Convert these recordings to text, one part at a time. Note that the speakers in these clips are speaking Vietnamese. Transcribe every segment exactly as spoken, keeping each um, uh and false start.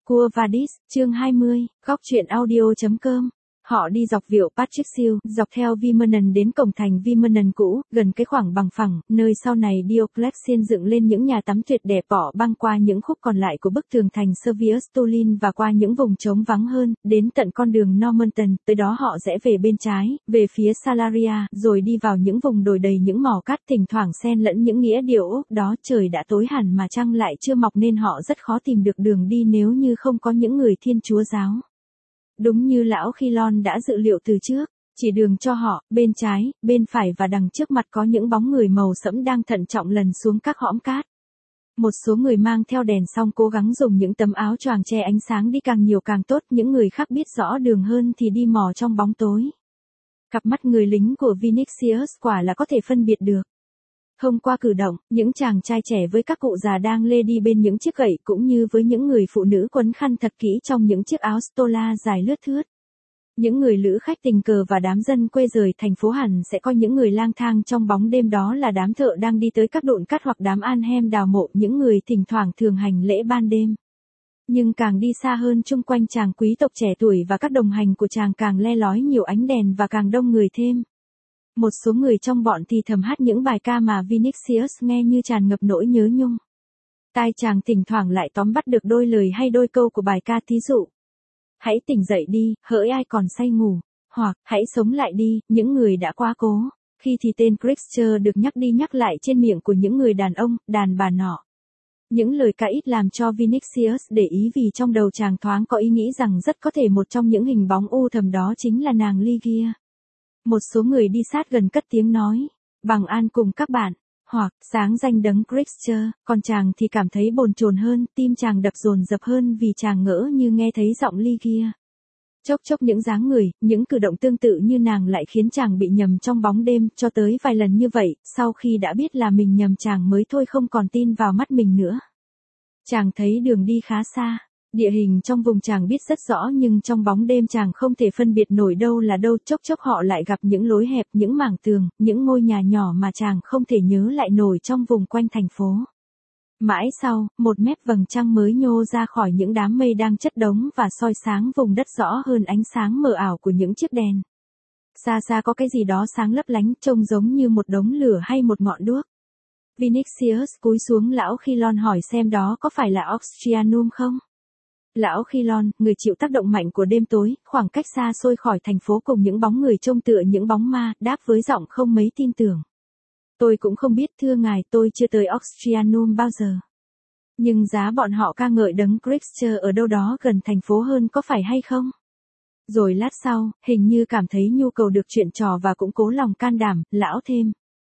Quo Vadis, chương hai mươi, góc truyện audio.com. Họ đi dọc Vịu Patrick, dọc theo Vimernon đến cổng thành Vimernon cũ, gần cái khoảng bằng phẳng, nơi sau này Diocletian dựng lên những nhà tắm tuyệt đẹp, bỏ băng qua những khúc còn lại của bức tường thành Servius Tulin và qua những vùng trống vắng hơn, đến tận con đường Normanton, tới đó họ rẽ về bên trái, về phía Salaria, rồi đi vào những vùng đồi đầy những mỏ cát, thỉnh thoảng xen lẫn những nghĩa điệu ốc đó. Trời đã tối hẳn mà trăng lại chưa mọc nên họ rất khó tìm được đường đi nếu như không có những người Thiên Chúa giáo. Đúng như lão Khilon đã dự liệu từ trước, chỉ đường cho họ, bên trái, bên phải và đằng trước mặt có những bóng người màu sẫm đang thận trọng lần xuống các hõm cát. Một số người mang theo đèn song cố gắng dùng những tấm áo choàng che ánh sáng đi càng nhiều càng tốt, những người khác biết rõ đường hơn thì đi mò trong bóng tối. Cặp mắt người lính của Vinicius quả là có thể phân biệt được. Thông qua cử động, những chàng trai trẻ với các cụ già đang lê đi bên những chiếc gậy cũng như với những người phụ nữ quấn khăn thật kỹ trong những chiếc áo stola dài lướt thướt. Những người lữ khách tình cờ và đám dân quê rời thành phố hẳn sẽ coi những người lang thang trong bóng đêm đó là đám thợ đang đi tới các độn cát hoặc đám an hem đào mộ, những người thỉnh thoảng thường hành lễ ban đêm. Nhưng càng đi xa hơn chung quanh chàng quý tộc trẻ tuổi và các đồng hành của chàng càng le lói nhiều ánh đèn và càng đông người thêm. Một số người trong bọn thì thầm hát những bài ca mà Vinicius nghe như tràn ngập nỗi nhớ nhung. Tai chàng thỉnh thoảng lại tóm bắt được đôi lời hay đôi câu của bài ca, thí dụ: hãy tỉnh dậy đi, hỡi ai còn say ngủ, hoặc hãy sống lại đi, những người đã quá cố. Khi thì tên Christian được nhắc đi nhắc lại trên miệng của những người đàn ông, đàn bà nọ. Những lời ca ít làm cho Vinicius để ý vì trong đầu chàng thoáng có ý nghĩ rằng rất có thể một trong những hình bóng u thầm đó chính là nàng Lygia. Một số người đi sát gần cất tiếng nói, bằng an cùng các bạn, hoặc sáng danh đấng Christian, còn chàng thì cảm thấy bồn chồn hơn, tim chàng đập dồn dập hơn vì chàng ngỡ như nghe thấy giọng Lygia. Chốc chốc những dáng người, những cử động tương tự như nàng lại khiến chàng bị nhầm trong bóng đêm, cho tới vài lần như vậy, sau khi đã biết là mình nhầm chàng mới thôi không còn tin vào mắt mình nữa. Chàng thấy đường đi khá xa. Địa hình trong vùng chàng biết rất rõ nhưng trong bóng đêm chàng không thể phân biệt nổi đâu là đâu, chốc chốc họ lại gặp những lối hẹp, những mảng tường, những ngôi nhà nhỏ mà chàng không thể nhớ lại nổi trong vùng quanh thành phố. Mãi sau, một mép vầng trăng mới nhô ra khỏi những đám mây đang chất đống và soi sáng vùng đất rõ hơn ánh sáng mờ ảo của những chiếc đèn. Xa xa có cái gì đó sáng lấp lánh, trông giống như một đống lửa hay một ngọn đuốc. Vinicius cúi xuống lão Khilon hỏi xem đó có phải là Oxyanium không? Lão Khilon, người chịu tác động mạnh của đêm tối, khoảng cách xa xôi khỏi thành phố cùng những bóng người trông tựa những bóng ma, đáp với giọng không mấy tin tưởng. Tôi cũng không biết thưa ngài, tôi chưa tới Oxyanium bao giờ. Nhưng giá bọn họ ca ngợi đấng Christian ở đâu đó gần thành phố hơn có phải hay không? Rồi lát sau, hình như cảm thấy nhu cầu được chuyện trò và cũng cố lòng can đảm, lão thêm.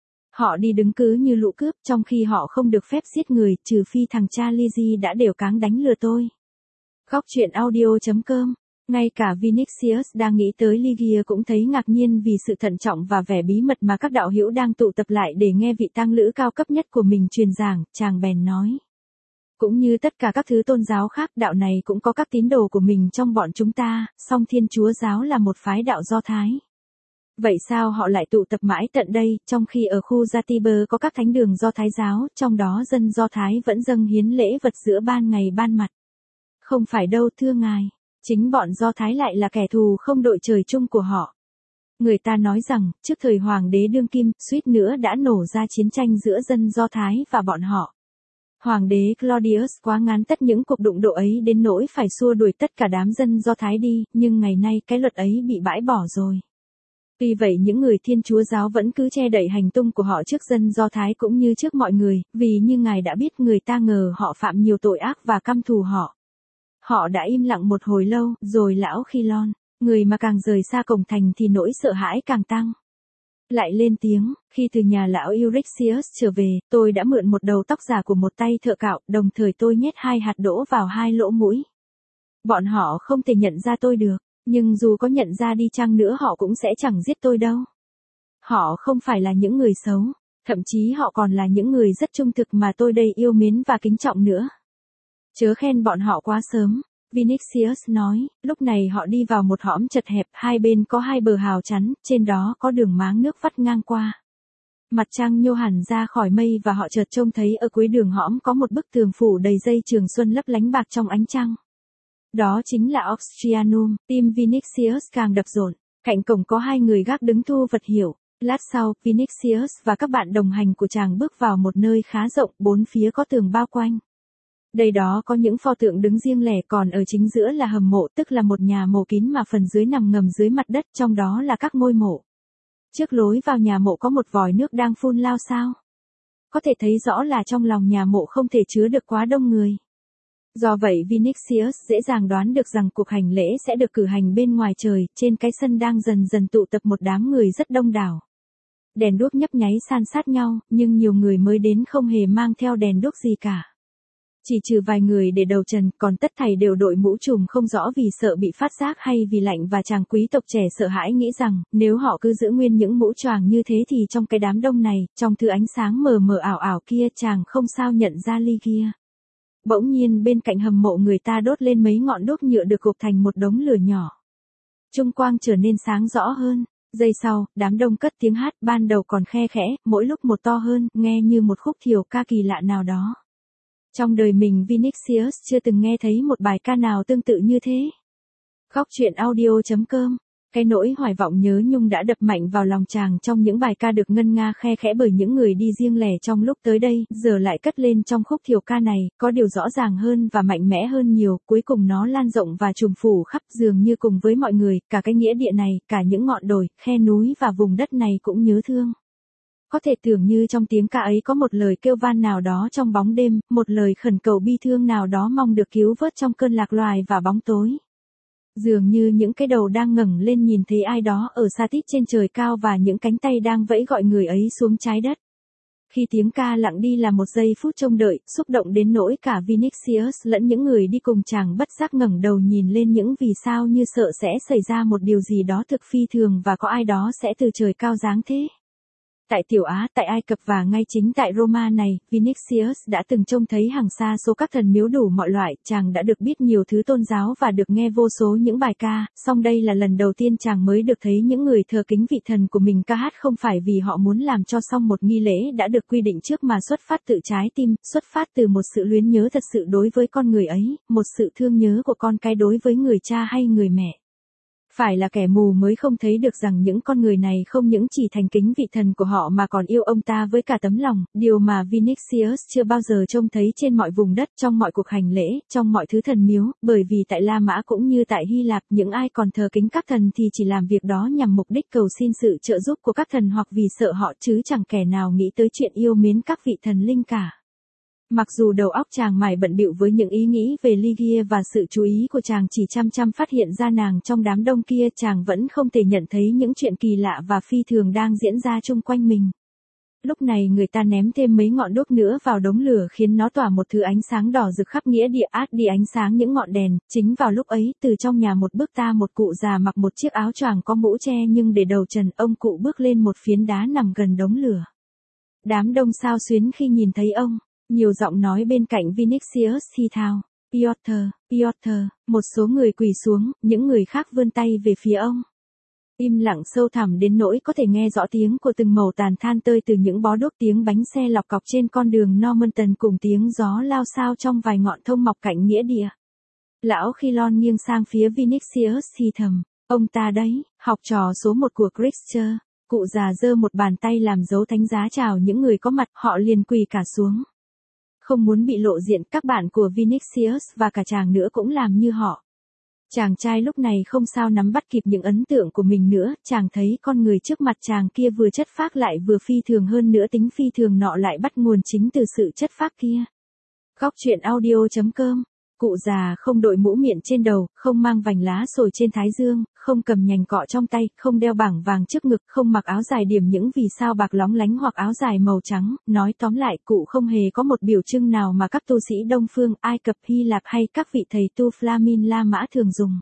Họ đi đứng cứ như lũ cướp trong khi họ không được phép giết người, trừ phi thằng cha Lizzie đã đều cáng đánh lừa tôi. Góc truyện audio.com. Ngay cả Vinicius đang nghĩ tới Lygia cũng thấy ngạc nhiên vì sự thận trọng và vẻ bí mật mà các đạo hữu đang tụ tập lại để nghe vị tang lữ cao cấp nhất của mình truyền giảng, chàng bèn nói. Cũng như tất cả các thứ tôn giáo khác, đạo này cũng có các tín đồ của mình trong bọn chúng ta, song Thiên Chúa giáo là một phái đạo Do Thái. Vậy sao họ lại tụ tập mãi tận đây, trong khi ở khu Jatiber có các thánh đường Do Thái giáo, trong đó dân Do Thái vẫn dâng hiến lễ vật giữa ban ngày ban mặt? Không phải đâu thưa ngài, chính bọn Do Thái lại là kẻ thù không đội trời chung của họ. Người ta nói rằng, trước thời Hoàng đế Đương Kim, suýt nữa đã nổ ra chiến tranh giữa dân Do Thái và bọn họ. Hoàng đế Claudius quá ngán tất những cuộc đụng độ ấy đến nỗi phải xua đuổi tất cả đám dân Do Thái đi, nhưng ngày nay cái luật ấy bị bãi bỏ rồi. Tuy vậy những người Thiên Chúa giáo vẫn cứ che đậy hành tung của họ trước dân Do Thái cũng như trước mọi người, vì như ngài đã biết người ta ngờ họ phạm nhiều tội ác và căm thù họ. Họ đã im lặng một hồi lâu, rồi lão Khilon, người mà càng rời xa cổng thành thì nỗi sợ hãi càng tăng. Lại lên tiếng, khi từ nhà lão Euryxius trở về, tôi đã mượn một đầu tóc giả của một tay thợ cạo, đồng thời tôi nhét hai hạt đỗ vào hai lỗ mũi. Bọn họ không thể nhận ra tôi được, nhưng dù có nhận ra đi chăng nữa họ cũng sẽ chẳng giết tôi đâu. Họ không phải là những người xấu, thậm chí họ còn là những người rất trung thực mà tôi đây yêu mến và kính trọng nữa. Chớ khen bọn họ quá sớm, Vinicius nói, lúc này họ đi vào một hõm chật hẹp, hai bên có hai bờ hào chắn, trên đó có đường máng nước vắt ngang qua. Mặt trăng nhô hẳn ra khỏi mây và họ chợt trông thấy ở cuối đường hõm có một bức tường phủ đầy dây trường xuân lấp lánh bạc trong ánh trăng. Đó chính là Austrianum, tim Vinicius càng đập rộn. Cạnh cổng có hai người gác đứng thu vật hiệu. Lát sau, Vinicius và các bạn đồng hành của chàng bước vào một nơi khá rộng, bốn phía có tường bao quanh. Đây đó có những pho tượng đứng riêng lẻ, còn ở chính giữa là hầm mộ, tức là một nhà mộ kín mà phần dưới nằm ngầm dưới mặt đất, trong đó là các ngôi mộ. Trước lối vào nhà mộ có một vòi nước đang phun lao xao. Có thể thấy rõ là trong lòng nhà mộ không thể chứa được quá đông người. Do vậy Vinicius dễ dàng đoán được rằng cuộc hành lễ sẽ được cử hành bên ngoài trời, trên cái sân đang dần dần tụ tập một đám người rất đông đảo. Đèn đuốc nhấp nháy san sát nhau, nhưng nhiều người mới đến không hề mang theo đèn đuốc gì cả. Chỉ trừ vài người để đầu trần, còn tất thảy đều đội mũ trùm không rõ vì sợ bị phát giác hay vì lạnh, và chàng quý tộc trẻ sợ hãi nghĩ rằng, nếu họ cứ giữ nguyên những mũ choàng như thế thì trong cái đám đông này, trong thứ ánh sáng mờ mờ ảo ảo kia, chàng không sao nhận ra Lygia. Bỗng nhiên bên cạnh hầm mộ người ta đốt lên mấy ngọn đuốc nhựa được gộp thành một đống lửa nhỏ. Trung quang trở nên sáng rõ hơn. Giây sau, đám đông cất tiếng hát, ban đầu còn khe khẽ, mỗi lúc một to hơn, nghe như một khúc thiều ca kỳ lạ nào đó. Trong đời mình Vinicius chưa từng nghe thấy một bài ca nào tương tự như thế. Góc truyện audio chấm com. Cái nỗi hoài vọng nhớ nhung đã đập mạnh vào lòng chàng trong những bài ca được ngân nga khe khẽ bởi những người đi riêng lẻ trong lúc tới đây, giờ lại cất lên trong khúc thiều ca này, có điều rõ ràng hơn và mạnh mẽ hơn nhiều, cuối cùng nó lan rộng và trùm phủ khắp, dường như cùng với mọi người, cả cái nghĩa địa này, cả những ngọn đồi, khe núi và vùng đất này cũng nhớ thương. Có thể tưởng như trong tiếng ca ấy có một lời kêu van nào đó trong bóng đêm, một lời khẩn cầu bi thương nào đó mong được cứu vớt trong cơn lạc loài và bóng tối. Dường như những cái đầu đang ngẩng lên nhìn thấy ai đó ở xa tít trên trời cao và những cánh tay đang vẫy gọi người ấy xuống trái đất. Khi tiếng ca lặng đi là một giây phút trông đợi, xúc động đến nỗi cả Vinicius lẫn những người đi cùng chàng bất giác ngẩng đầu nhìn lên những vì sao, như sợ sẽ xảy ra một điều gì đó thực phi thường và có ai đó sẽ từ trời cao giáng thế. Tại Tiểu Á, tại Ai Cập và ngay chính tại Roma này, Vinicius đã từng trông thấy hàng xa số các thần miếu đủ mọi loại, chàng đã được biết nhiều thứ tôn giáo và được nghe vô số những bài ca, song đây là lần đầu tiên chàng mới được thấy những người thờ kính vị thần của mình ca hát không phải vì họ muốn làm cho xong một nghi lễ đã được quy định trước mà xuất phát từ trái tim, xuất phát từ một sự luyến nhớ thật sự đối với con người ấy, một sự thương nhớ của con cái đối với người cha hay người mẹ. Phải là kẻ mù mới không thấy được rằng những con người này không những chỉ thành kính vị thần của họ mà còn yêu ông ta với cả tấm lòng, điều mà Vinicius chưa bao giờ trông thấy trên mọi vùng đất, trong mọi cuộc hành lễ, trong mọi thứ thần miếu, bởi vì tại La Mã cũng như tại Hy Lạp, những ai còn thờ kính các thần thì chỉ làm việc đó nhằm mục đích cầu xin sự trợ giúp của các thần hoặc vì sợ họ, chứ chẳng kẻ nào nghĩ tới chuyện yêu mến các vị thần linh cả. Mặc dù đầu óc chàng mải bận bịu với những ý nghĩ về Lygia và sự chú ý của chàng chỉ chăm chăm phát hiện ra nàng trong đám đông kia, chàng vẫn không thể nhận thấy những chuyện kỳ lạ và phi thường đang diễn ra chung quanh mình. Lúc này người ta ném thêm mấy ngọn đuốc nữa vào đống lửa khiến nó tỏa một thứ ánh sáng đỏ rực khắp nghĩa địa, át đi ánh sáng những ngọn đèn. Chính vào lúc ấy, từ trong nhà một bước ta một cụ già mặc một chiếc áo choàng có mũ che nhưng để đầu trần, ông cụ bước lên một phiến đá nằm gần đống lửa. Đám đông xao xuyến khi nhìn thấy ông. Nhiều giọng nói bên cạnh Vinicius thì thào, Piotr, Piotr, một số người quỳ xuống, những người khác vươn tay về phía ông. Im lặng sâu thẳm đến nỗi có thể nghe rõ tiếng của từng mẩu tàn than tơi từ những bó đuốc, tiếng bánh xe lọc cọc trên con đường Normanton cùng tiếng gió lao xao trong vài ngọn thông mọc cạnh nghĩa địa. Lão Khilon nghiêng sang phía Vinicius thì thầm, ông ta đấy, học trò số một của Christchurch. Cụ già giơ một bàn tay làm dấu thánh giá chào những người có mặt, họ liền quỳ cả xuống. Không muốn bị lộ diện, các bạn của Vinicius và cả chàng nữa cũng làm như họ. Chàng trai lúc này không sao nắm bắt kịp những ấn tượng của mình nữa, chàng thấy con người trước mặt chàng kia vừa chất phác lại vừa phi thường, hơn nữa tính phi thường nọ lại bắt nguồn chính từ sự chất phác kia. Góc truyện audio chấm com. Cụ già không đội mũ miệng trên đầu, không mang vành lá sồi trên thái dương, không cầm nhành cọ trong tay, không đeo bảng vàng trước ngực, không mặc áo dài điểm những vì sao bạc lóng lánh hoặc áo dài màu trắng. Nói tóm lại, cụ không hề có một biểu trưng nào mà các tu sĩ Đông Phương, Ai Cập, Hy Lạp hay các vị thầy tu Flamin La Mã thường dùng.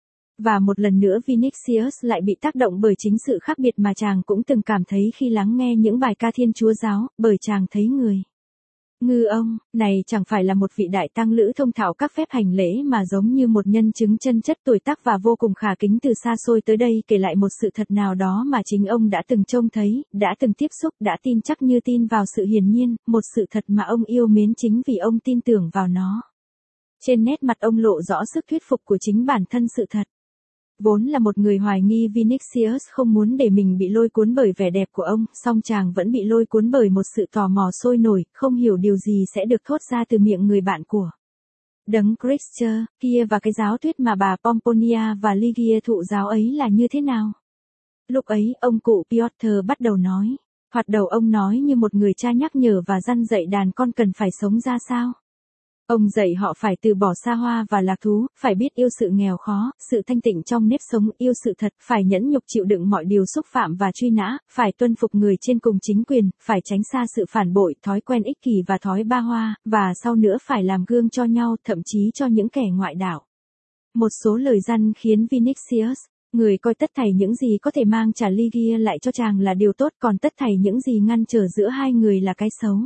Và một lần nữa Vinicius lại bị tác động bởi chính sự khác biệt mà chàng cũng từng cảm thấy khi lắng nghe những bài ca Thiên Chúa giáo, bởi chàng thấy người Ngư ông, này chẳng phải là một vị đại tăng lữ thông thạo các phép hành lễ mà giống như một nhân chứng chân chất tuổi tác và vô cùng khả kính từ xa xôi tới đây kể lại một sự thật nào đó mà chính ông đã từng trông thấy, đã từng tiếp xúc, đã tin chắc như tin vào sự hiển nhiên, một sự thật mà ông yêu mến chính vì ông tin tưởng vào nó. Trên nét mặt ông lộ rõ sức thuyết phục của chính bản thân sự thật. Vốn là một người hoài nghi Vinicius không muốn để mình bị lôi cuốn bởi vẻ đẹp của ông, song chàng vẫn bị lôi cuốn bởi một sự tò mò sôi nổi, không hiểu điều gì sẽ được thốt ra từ miệng người bạn của đấng Christ kia và cái giáo thuyết mà bà Pomponia và Ligia thụ giáo ấy là như thế nào. Lúc ấy, ông cụ Piotr bắt đầu nói. Thoạt đầu ông nói như một người cha nhắc nhở và răn dạy đàn con cần phải sống ra sao. Ông dạy họ phải từ bỏ xa hoa và lạc thú, phải biết yêu sự nghèo khó, sự thanh tịnh trong nếp sống, yêu sự thật, phải nhẫn nhục chịu đựng mọi điều xúc phạm và truy nã, phải tuân phục người trên cùng chính quyền, phải tránh xa sự phản bội, thói quen ích kỷ và thói ba hoa, và sau nữa phải làm gương cho nhau, thậm chí cho những kẻ ngoại đạo. Một số lời răn khiến Vinicius, người coi tất thảy những gì có thể mang trả Ligia lại cho chàng là điều tốt, còn tất thảy những gì ngăn trở giữa hai người là cái xấu.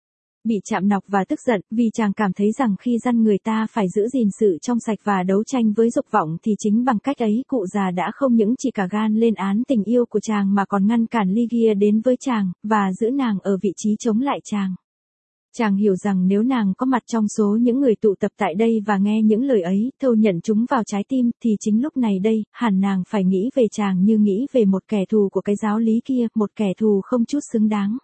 Bị chạm nọc và tức giận, vì chàng cảm thấy rằng khi răn người ta phải giữ gìn sự trong sạch và đấu tranh với dục vọng thì chính bằng cách ấy cụ già đã không những chỉ cả gan lên án tình yêu của chàng mà còn ngăn cản Ligia đến với chàng, và giữ nàng ở vị trí chống lại chàng. Chàng hiểu rằng nếu nàng có mặt trong số những người tụ tập tại đây và nghe những lời ấy, thâu nhận chúng vào trái tim, thì chính lúc này đây, hẳn nàng phải nghĩ về chàng như nghĩ về một kẻ thù của cái giáo lý kia, một kẻ thù không chút xứng đáng.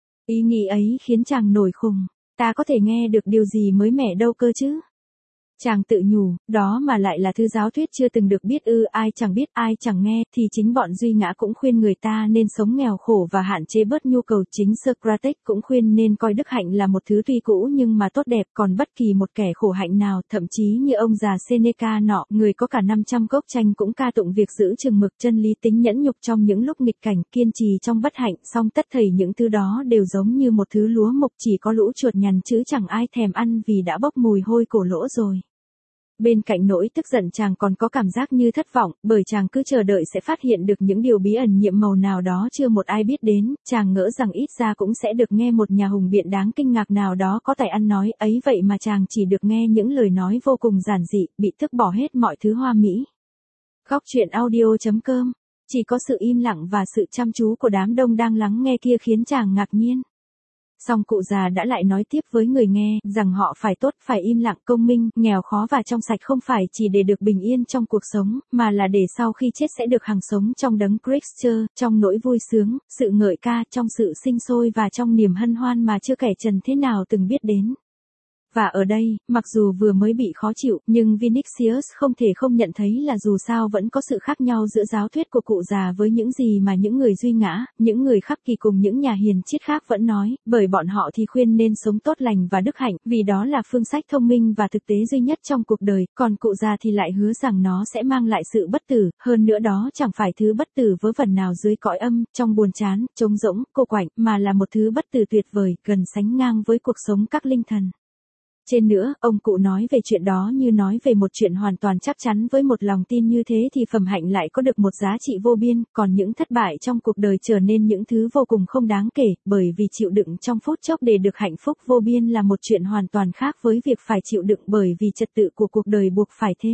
Ý nghĩ ấy khiến chàng nổi khùng, ta có thể nghe được điều gì mới mẻ đâu cơ chứ. Chàng tự nhủ, đó mà lại là thứ giáo thuyết chưa từng được biết ư, ai chẳng biết, ai chẳng nghe, thì chính bọn Duy Ngã cũng khuyên người ta nên sống nghèo khổ và hạn chế bớt nhu cầu, chính Socrates cũng khuyên nên coi đức hạnh là một thứ tuy cũ nhưng mà tốt đẹp, còn bất kỳ một kẻ khổ hạnh nào, thậm chí như ông già Seneca nọ, người có cả năm trăm cốc chanh cũng ca tụng việc giữ chừng mực, chân lý, tính nhẫn nhục trong những lúc nghịch cảnh, kiên trì trong bất hạnh, song tất thảy những thứ đó đều giống như một thứ lúa mục chỉ có lũ chuột nhằn chứ chẳng ai thèm ăn vì đã bốc mùi hôi cổ lỗ rồi. Bên cạnh nỗi tức giận chàng còn có cảm giác như thất vọng, bởi chàng cứ chờ đợi sẽ phát hiện được những điều bí ẩn nhiệm màu nào đó chưa một ai biết đến, chàng ngỡ rằng ít ra cũng sẽ được nghe một nhà hùng biện đáng kinh ngạc nào đó có tài ăn nói, ấy vậy mà chàng chỉ được nghe những lời nói vô cùng giản dị, bị thức bỏ hết mọi thứ hoa mỹ. Góc truyện audio chấm com, chỉ có sự im lặng và sự chăm chú của đám đông đang lắng nghe kia khiến chàng ngạc nhiên. Song cụ già đã lại nói tiếp với người nghe, rằng họ phải tốt, phải im lặng, công minh, nghèo khó và trong sạch không phải chỉ để được bình yên trong cuộc sống, mà là để sau khi chết sẽ được hằng sống trong đấng Christ, trong nỗi vui sướng, sự ngợi ca, trong sự sinh sôi và trong niềm hân hoan mà chưa kẻ trần thế nào từng biết đến. Và ở đây, mặc dù vừa mới bị khó chịu, nhưng Vinicius không thể không nhận thấy là dù sao vẫn có sự khác nhau giữa giáo thuyết của cụ già với những gì mà những người Duy Ngã, những người khắc kỳ cùng những nhà hiền triết khác vẫn nói, bởi bọn họ thì khuyên nên sống tốt lành và đức hạnh, vì đó là phương sách thông minh và thực tế duy nhất trong cuộc đời, còn cụ già thì lại hứa rằng nó sẽ mang lại sự bất tử, hơn nữa đó chẳng phải thứ bất tử vớ vẩn nào dưới cõi âm, trong buồn chán, trống rỗng, cô quạnh, mà là một thứ bất tử tuyệt vời, gần sánh ngang với cuộc sống các linh thần. Trên nữa, ông cụ nói về chuyện đó như nói về một chuyện hoàn toàn chắc chắn, với một lòng tin như thế thì phẩm hạnh lại có được một giá trị vô biên, còn những thất bại trong cuộc đời trở nên những thứ vô cùng không đáng kể, bởi vì chịu đựng trong phút chốc để được hạnh phúc vô biên là một chuyện hoàn toàn khác với việc phải chịu đựng bởi vì trật tự của cuộc đời buộc phải thế.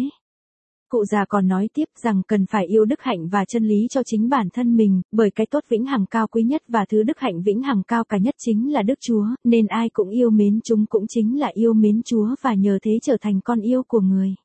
Cụ già còn nói tiếp rằng cần phải yêu đức hạnh và chân lý cho chính bản thân mình, bởi cái tốt vĩnh hằng cao quý nhất và thứ đức hạnh vĩnh hằng cao cả nhất chính là Đức Chúa, nên ai cũng yêu mến chúng cũng chính là yêu mến Chúa và nhờ thế trở thành con yêu của người.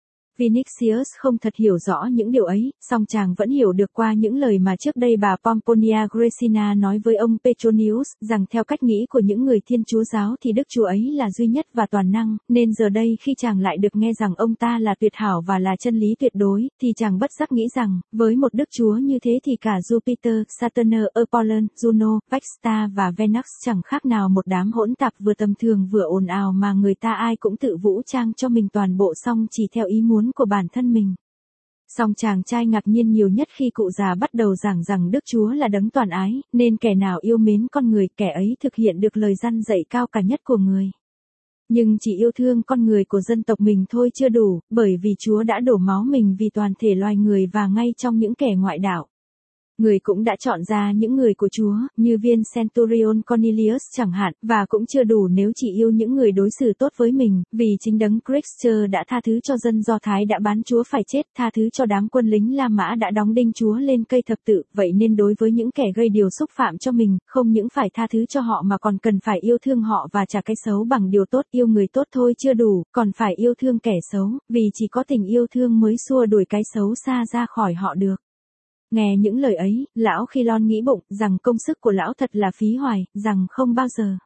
Vinicius không thật hiểu rõ những điều ấy, song chàng vẫn hiểu được qua những lời mà trước đây bà Pomponia Graecina nói với ông Petronius, rằng theo cách nghĩ của những người Thiên Chúa giáo thì Đức Chúa ấy là duy nhất và toàn năng, nên giờ đây khi chàng lại được nghe rằng ông ta là tuyệt hảo và là chân lý tuyệt đối, thì chàng bất giác nghĩ rằng, với một Đức Chúa như thế thì cả Jupiter, Saturn, Apollon, Juno, Vesta và Venus chẳng khác nào một đám hỗn tạp vừa tầm thường vừa ồn ào mà người ta ai cũng tự vũ trang cho mình toàn bộ xong chỉ theo ý muốn của bản thân mình. Song chàng trai ngạc nhiên nhiều nhất khi cụ già bắt đầu giảng rằng Đức Chúa là đấng toàn ái, nên kẻ nào yêu mến con người, kẻ ấy thực hiện được lời răn dạy cao cả nhất của người. Nhưng chỉ yêu thương con người của dân tộc mình thôi chưa đủ, bởi vì Chúa đã đổ máu mình vì toàn thể loài người và ngay trong những kẻ ngoại đạo. Người cũng đã chọn ra những người của Chúa, như viên Centurion Cornelius chẳng hạn, và cũng chưa đủ nếu chỉ yêu những người đối xử tốt với mình, vì chính đấng Christ đã tha thứ cho dân Do Thái đã bán Chúa phải chết, tha thứ cho đám quân lính La Mã đã đóng đinh Chúa lên cây thập tự, vậy nên đối với những kẻ gây điều xúc phạm cho mình, không những phải tha thứ cho họ mà còn cần phải yêu thương họ và trả cái xấu bằng điều tốt, yêu người tốt thôi chưa đủ, còn phải yêu thương kẻ xấu, vì chỉ có tình yêu thương mới xua đuổi cái xấu xa ra khỏi họ được. Nghe những lời ấy, lão Khilon nghĩ bụng, rằng công sức của lão thật là phí hoài, rằng không bao giờ.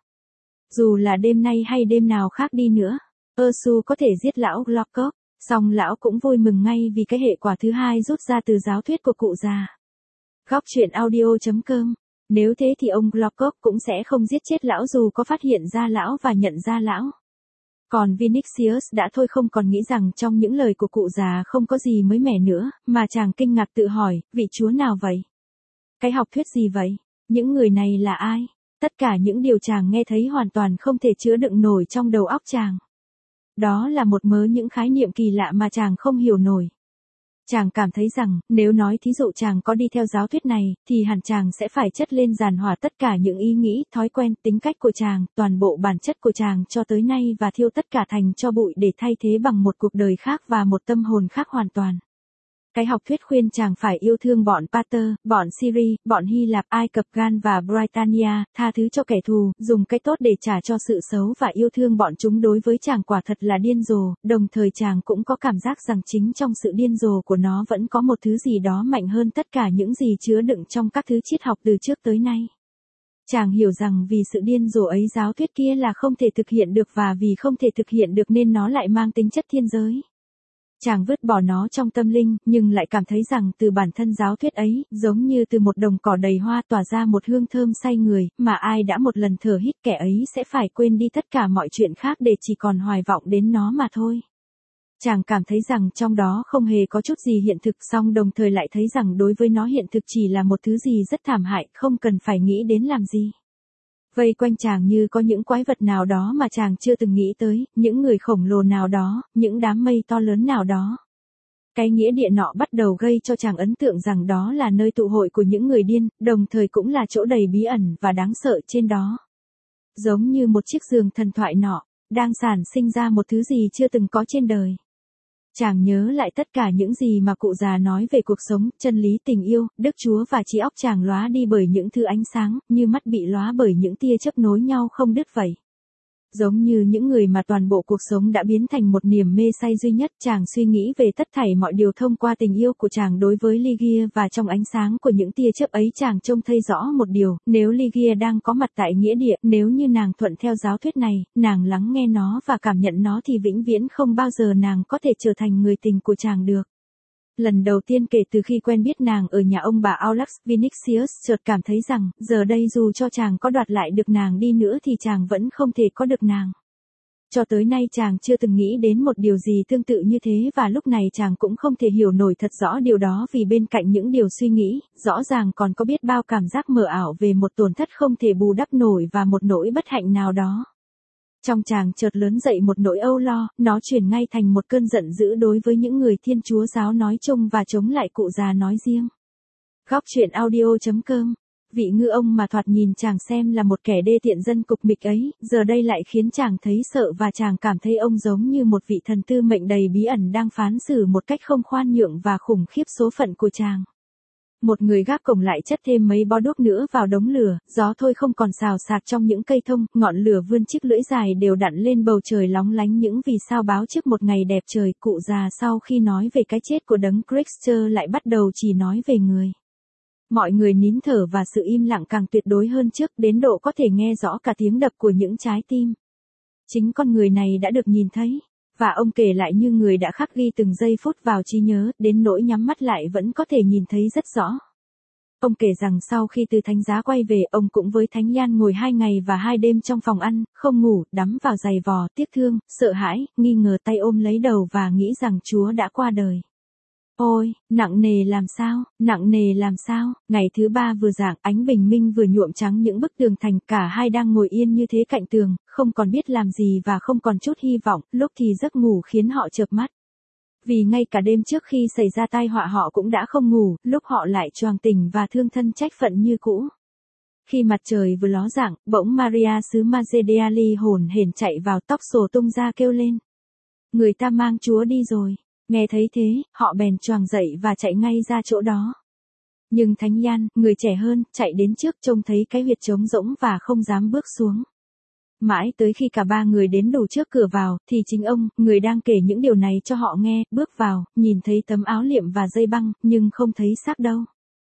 Dù là đêm nay hay đêm nào khác đi nữa, Ursu có thể giết lão Glockock, song lão cũng vui mừng ngay vì cái hệ quả thứ hai rút ra từ giáo thuyết của cụ già. Góc truyện audio chấm com. Nếu thế thì ông Glockock cũng sẽ không giết chết lão dù có phát hiện ra lão và nhận ra lão. Còn Vinicius đã thôi không còn nghĩ rằng trong những lời của cụ già không có gì mới mẻ nữa, mà chàng kinh ngạc tự hỏi, vị Chúa nào vậy? Cái học thuyết gì vậy? Những người này là ai? Tất cả những điều chàng nghe thấy hoàn toàn không thể chứa đựng nổi trong đầu óc chàng. Đó là một mớ những khái niệm kỳ lạ mà chàng không hiểu nổi. Chàng cảm thấy rằng, nếu nói thí dụ chàng có đi theo giáo thuyết này, thì hẳn chàng sẽ phải chất lên giàn hỏa tất cả những ý nghĩ, thói quen, tính cách của chàng, toàn bộ bản chất của chàng cho tới nay và thiêu tất cả thành cho bụi để thay thế bằng một cuộc đời khác và một tâm hồn khác hoàn toàn. Cái học thuyết khuyên chàng phải yêu thương bọn Pater, bọn Syri, bọn Hy Lạp, Ai Cập Gan và Britannia, tha thứ cho kẻ thù, dùng cái tốt để trả cho sự xấu và yêu thương bọn chúng đối với chàng quả thật là điên rồ, đồng thời chàng cũng có cảm giác rằng chính trong sự điên rồ của nó vẫn có một thứ gì đó mạnh hơn tất cả những gì chứa đựng trong các thứ triết học từ trước tới nay. Chàng hiểu rằng vì sự điên rồ ấy giáo thuyết kia là không thể thực hiện được và vì không thể thực hiện được nên nó lại mang tính chất thiên giới. Chàng vứt bỏ nó trong tâm linh, nhưng lại cảm thấy rằng từ bản thân giáo thuyết ấy, giống như từ một đồng cỏ đầy hoa tỏa ra một hương thơm say người, mà ai đã một lần thở hít kẻ ấy sẽ phải quên đi tất cả mọi chuyện khác để chỉ còn hoài vọng đến nó mà thôi. Chàng cảm thấy rằng trong đó không hề có chút gì hiện thực, song đồng thời lại thấy rằng đối với nó hiện thực chỉ là một thứ gì rất thảm hại, không cần phải nghĩ đến làm gì. Vây quanh chàng như có những quái vật nào đó mà chàng chưa từng nghĩ tới, những người khổng lồ nào đó, những đám mây to lớn nào đó. Cái nghĩa địa nọ bắt đầu gây cho chàng ấn tượng rằng đó là nơi tụ hội của những người điên, đồng thời cũng là chỗ đầy bí ẩn và đáng sợ trên đó. Giống như một chiếc giường thần thoại nọ, đang sản sinh ra một thứ gì chưa từng có trên đời. Chàng nhớ lại tất cả những gì mà cụ già nói về cuộc sống, chân lý, tình yêu, Đức Chúa và trí óc chàng lóa đi bởi những thứ ánh sáng, như mắt bị lóa bởi những tia chớp nối nhau không đứt vậy. Giống như những người mà toàn bộ cuộc sống đã biến thành một niềm mê say duy nhất, chàng suy nghĩ về tất thảy mọi điều thông qua tình yêu của chàng đối với Ligia và trong ánh sáng của những tia chớp ấy chàng trông thấy rõ một điều, nếu Ligia đang có mặt tại nghĩa địa, nếu như nàng thuận theo giáo thuyết này, nàng lắng nghe nó và cảm nhận nó thì vĩnh viễn không bao giờ nàng có thể trở thành người tình của chàng được. Lần đầu tiên kể từ khi quen biết nàng ở nhà ông bà Aulax, Vinicius chợt cảm thấy rằng, giờ đây dù cho chàng có đoạt lại được nàng đi nữa thì chàng vẫn không thể có được nàng. Cho tới nay chàng chưa từng nghĩ đến một điều gì tương tự như thế và lúc này chàng cũng không thể hiểu nổi thật rõ điều đó vì bên cạnh những điều suy nghĩ, rõ ràng còn có biết bao cảm giác mờ ảo về một tổn thất không thể bù đắp nổi và một nỗi bất hạnh nào đó. Trong chàng chợt lớn dậy một nỗi âu lo, nó chuyển ngay thành một cơn giận dữ đối với những người Thiên Chúa giáo nói chung và chống lại cụ già nói riêng. Góc truyện audio chấm com. Vị ngư ông mà thoạt nhìn chàng xem là một kẻ đê tiện dân cục mịch ấy, giờ đây lại khiến chàng thấy sợ và chàng cảm thấy ông giống như một vị thần tư mệnh đầy bí ẩn đang phán xử một cách không khoan nhượng và khủng khiếp số phận của chàng. Một người gác cổng lại chất thêm mấy bó đuốc nữa vào đống lửa, gió thôi không còn xào xạc trong những cây thông, ngọn lửa vươn chiếc lưỡi dài đều đặn lên bầu trời lóng lánh những vì sao báo trước một ngày đẹp trời. Cụ già sau khi nói về cái chết của đấng Christ lại bắt đầu chỉ nói về người. Mọi người nín thở và sự im lặng càng tuyệt đối hơn trước đến độ có thể nghe rõ cả tiếng đập của những trái tim. Chính con người này đã được nhìn thấy. Và ông kể lại như người đã khắc ghi từng giây phút vào trí nhớ, đến nỗi nhắm mắt lại vẫn có thể nhìn thấy rất rõ. Ông kể rằng sau khi từ thánh giá quay về, ông cũng với Thánh Yan ngồi hai ngày và hai đêm trong phòng ăn, không ngủ, đắm vào giày vò, tiếc thương, sợ hãi, nghi ngờ tay ôm lấy đầu và nghĩ rằng Chúa đã qua đời. Ôi, nặng nề làm sao, nặng nề làm sao, ngày thứ ba vừa rạng, ánh bình minh vừa nhuộm trắng những bức tường thành, cả hai đang ngồi yên như thế cạnh tường, không còn biết làm gì và không còn chút hy vọng, lúc thì giấc ngủ khiến họ chợp mắt. Vì ngay cả đêm trước khi xảy ra tai họa họ cũng đã không ngủ, lúc họ lại choàng tỉnh và thương thân trách phận như cũ. Khi mặt trời vừa ló dạng, bỗng Maria xứ Magdalene hổn hển chạy vào, tóc xổ tung ra kêu lên. Người ta mang Chúa đi rồi. Nghe thấy thế, họ bèn choàng dậy và chạy ngay ra chỗ đó. Nhưng Thánh Jan, người trẻ hơn, chạy đến trước trông thấy cái huyệt trống rỗng và không dám bước xuống. Mãi tới khi cả ba người đến đủ trước cửa vào, thì chính ông, người đang kể những điều này cho họ nghe, bước vào, nhìn thấy tấm áo liệm và dây băng, nhưng không thấy xác đâu.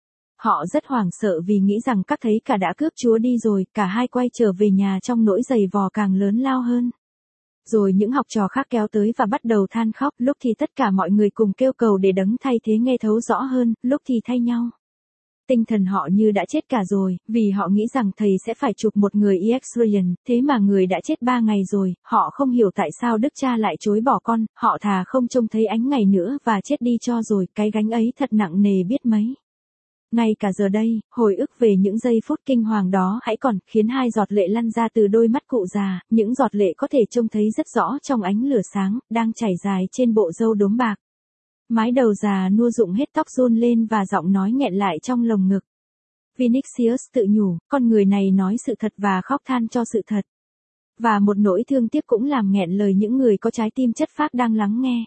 Họ rất hoảng sợ vì nghĩ rằng các thầy cả đã cướp Chúa đi rồi, cả hai quay trở về nhà trong nỗi giày vò càng lớn lao hơn. Rồi những học trò khác kéo tới và bắt đầu than khóc, lúc thì tất cả mọi người cùng kêu cầu để đấng thay thế nghe thấu rõ hơn, lúc thì thay nhau. Tinh thần họ như đã chết cả rồi, vì họ nghĩ rằng thầy sẽ phải chụp một người Israel, thế mà người đã chết ba ngày rồi, họ không hiểu tại sao Đức Cha lại chối bỏ con, họ thà không trông thấy ánh ngày nữa và chết đi cho rồi, cái gánh ấy thật nặng nề biết mấy. Ngay cả giờ đây, hồi ức về những giây phút kinh hoàng đó hãy còn khiến hai giọt lệ lăn ra từ đôi mắt cụ già, những giọt lệ có thể trông thấy rất rõ trong ánh lửa sáng, đang chảy dài trên bộ râu đốm bạc. Mái đầu già nua rụng hết tóc run lên và giọng nói nghẹn lại trong lồng ngực. Vinicius tự nhủ, con người này nói sự thật và khóc than cho sự thật. Và một nỗi thương tiếc cũng làm nghẹn lời những người có trái tim chất phác đang lắng nghe.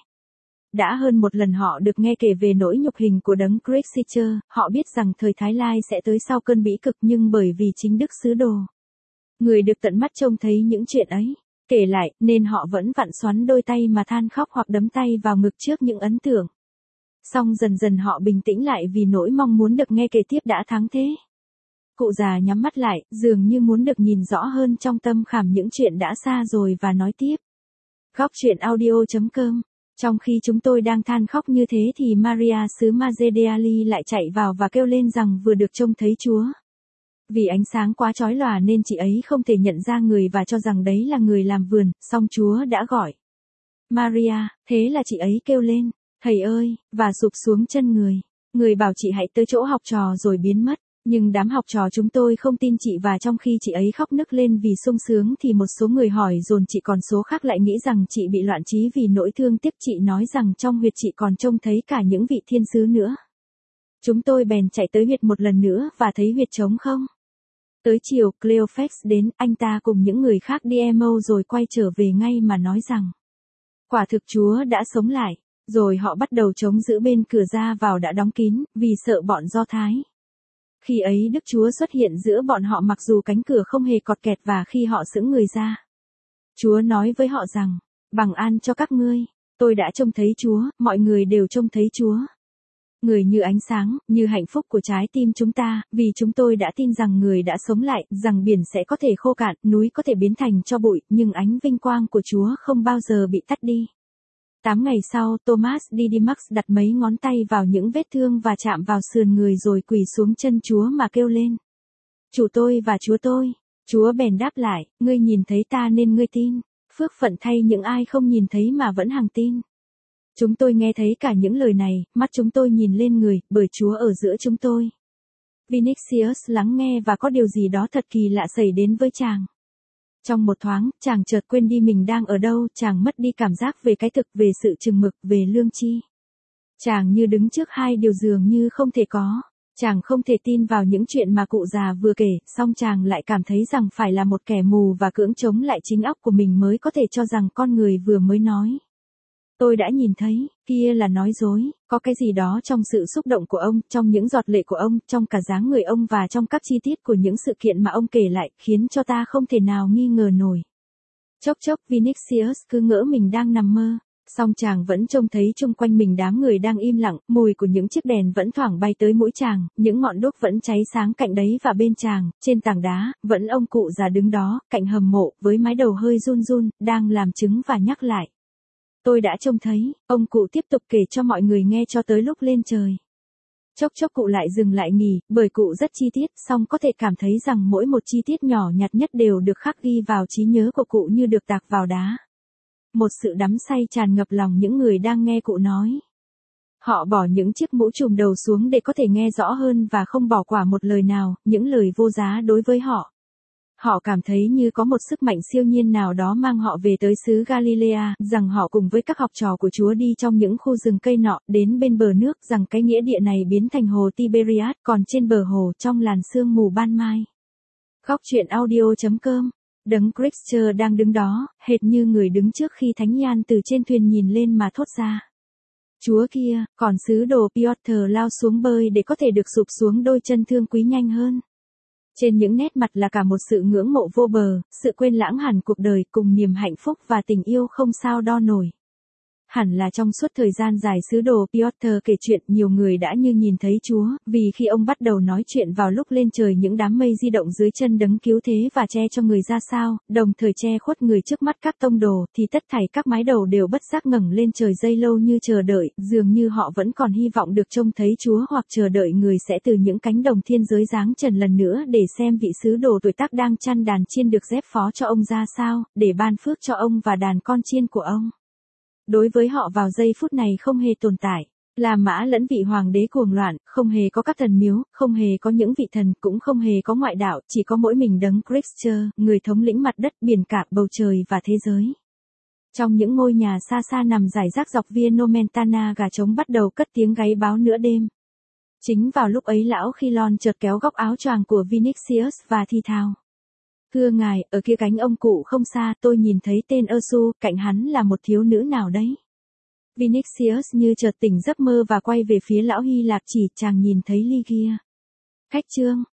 Đã hơn một lần họ được nghe kể về nỗi nhục hình của đấng Christ, họ biết rằng thời Thái Lai sẽ tới sau cơn bĩ cực nhưng bởi vì chính Đức Sứ Đồ, người được tận mắt trông thấy những chuyện ấy, kể lại, nên họ vẫn vặn xoắn đôi tay mà than khóc hoặc đấm tay vào ngực trước những ấn tượng. Xong dần dần họ bình tĩnh lại vì nỗi mong muốn được nghe kể tiếp đã thắng thế. Cụ già nhắm mắt lại, dường như muốn được nhìn rõ hơn trong tâm khảm những chuyện đã xa rồi và nói tiếp. Góc truyện audio chấm com. Trong khi chúng tôi đang than khóc như thế thì Maria xứ Magdalene lại chạy vào và kêu lên rằng vừa được trông thấy Chúa. Vì ánh sáng quá chói lòa nên chị ấy không thể nhận ra người và cho rằng đấy là người làm vườn, song Chúa đã gọi. Maria, thế là chị ấy kêu lên, thầy ơi, và sụp xuống chân người. Người bảo chị hãy tới chỗ học trò rồi biến mất. Nhưng đám học trò chúng tôi không tin chị và trong khi chị ấy khóc nức lên vì sung sướng thì một số người hỏi dồn chị còn số khác lại nghĩ rằng chị bị loạn trí vì nỗi thương tiếc. Chị nói rằng trong huyệt chị còn trông thấy cả những vị thiên sứ nữa. Chúng tôi bèn chạy tới huyệt một lần nữa và thấy huyệt trống không. Tới chiều, Cleophas đến, anh ta cùng những người khác đi emo rồi quay trở về ngay mà nói rằng quả thực Chúa đã sống lại. Rồi họ bắt đầu trống giữ bên cửa ra vào đã đóng kín, vì sợ bọn Do Thái. Khi ấy Đức Chúa xuất hiện giữa bọn họ mặc dù cánh cửa không hề cọt kẹt và khi họ sững người ra. Chúa nói với họ rằng, bằng an cho các ngươi, tôi đã trông thấy Chúa, mọi người đều trông thấy Chúa. Người như ánh sáng, như hạnh phúc của trái tim chúng ta, vì chúng tôi đã tin rằng người đã sống lại, rằng biển sẽ có thể khô cạn, núi có thể biến thành tro bụi, nhưng ánh vinh quang của Chúa không bao giờ bị tắt đi. Tám ngày sau, Thomas Didymus đặt mấy ngón tay vào những vết thương và chạm vào sườn người rồi quỳ xuống chân Chúa mà kêu lên. Chủ tôi và Chúa tôi. Chúa bèn đáp lại, ngươi nhìn thấy ta nên ngươi tin. Phước phận thay những ai không nhìn thấy mà vẫn hằng tin. Chúng tôi nghe thấy cả những lời này, mắt chúng tôi nhìn lên người, bởi Chúa ở giữa chúng tôi. Vinicius lắng nghe và có điều gì đó thật kỳ lạ xảy đến với chàng. Trong một thoáng, chàng chợt quên đi mình đang ở đâu, chàng mất đi cảm giác về cái thực, về sự chừng mực, về lương tri. Chàng như đứng trước hai điều dường như không thể có. Chàng không thể tin vào những chuyện mà cụ già vừa kể, song chàng lại cảm thấy rằng phải là một kẻ mù và cưỡng chống lại chính óc của mình mới có thể cho rằng con người vừa mới nói. Tôi đã nhìn thấy, kia là nói dối, có cái gì đó trong sự xúc động của ông, trong những giọt lệ của ông, trong cả dáng người ông và trong các chi tiết của những sự kiện mà ông kể lại, khiến cho ta không thể nào nghi ngờ nổi. Chốc chốc Vinicius cứ ngỡ mình đang nằm mơ, song chàng vẫn trông thấy chung quanh mình đám người đang im lặng, mùi của những chiếc đèn vẫn thoảng bay tới mũi chàng, những ngọn đuốc vẫn cháy sáng cạnh đấy và bên chàng, trên tảng đá, vẫn ông cụ già đứng đó, cạnh hầm mộ, với mái đầu hơi run run, đang làm chứng và nhắc lại. Tôi đã trông thấy, ông cụ tiếp tục kể cho mọi người nghe cho tới lúc lên trời. Chốc chốc cụ lại dừng lại nghỉ, bởi cụ rất chi tiết, song có thể cảm thấy rằng mỗi một chi tiết nhỏ nhặt nhất đều được khắc ghi vào trí nhớ của cụ như được tạc vào đá. Một sự đắm say tràn ngập lòng những người đang nghe cụ nói. Họ bỏ những chiếc mũ trùm đầu xuống để có thể nghe rõ hơn và không bỏ qua một lời nào, những lời vô giá đối với họ. Họ cảm thấy như có một sức mạnh siêu nhiên nào đó mang họ về tới xứ Galilea, rằng họ cùng với các học trò của Chúa đi trong những khu rừng cây nọ, đến bên bờ nước, rằng cái nghĩa địa này biến thành hồ Tiberias, còn trên bờ hồ trong làn sương mù ban mai. Góc truyện audio chấm com. Đấng Christ đang đứng đó, hệt như người đứng trước khi thánh nhan từ trên thuyền nhìn lên mà thốt ra. Chúa kia, còn sứ đồ Piotr lao xuống bơi để có thể được sụp xuống đôi chân thương quý nhanh hơn. Trên những nét mặt là cả một sự ngưỡng mộ vô bờ, sự quên lãng hẳn cuộc đời cùng niềm hạnh phúc và tình yêu không sao đo nổi. Hẳn là trong suốt thời gian dài sứ đồ Piotr kể chuyện, nhiều người đã như nhìn thấy Chúa, vì khi ông bắt đầu nói chuyện vào lúc lên trời những đám mây di động dưới chân đấng cứu thế và che cho người ra sao, đồng thời che khuất người trước mắt các tông đồ, thì tất thảy các mái đầu đều bất giác ngẩng lên trời dây lâu như chờ đợi, dường như họ vẫn còn hy vọng được trông thấy Chúa hoặc chờ đợi người sẽ từ những cánh đồng thiên giới giáng trần lần nữa để xem vị sứ đồ tuổi tác đang chăn đàn chiên được dép phó cho ông ra sao, để ban phước cho ông và đàn con chiên của ông. Đối với họ vào giây phút này không hề tồn tại là mã lẫn vị hoàng đế cuồng loạn, không hề có các thần miếu, không hề có những vị thần, cũng không hề có ngoại đạo, chỉ có mỗi mình đấng Christ, người thống lĩnh mặt đất, biển cả, bầu trời và thế giới. Trong những ngôi nhà xa xa nằm rải rác dọc Via Nomentana, gà trống bắt đầu cất tiếng gáy báo nửa đêm. Chính vào lúc ấy lão Khilon chợt kéo góc áo choàng của Vinicius và thi thào. Thưa ngài, ở kia cánh ông cụ không xa, tôi nhìn thấy tên Ursu, cạnh hắn là một thiếu nữ nào đấy. Vinicius như chợt tỉnh giấc mơ và quay về phía lão Hy Lạp, chỉ chàng nhìn thấy Lygia. Khách chương.